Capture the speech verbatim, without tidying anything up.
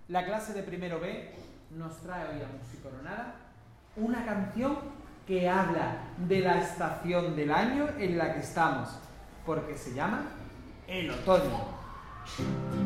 La clase de primero B nos trae hoy a Musicoronada una canción que habla de la estación del año en la que estamos, porque se llama el otoño.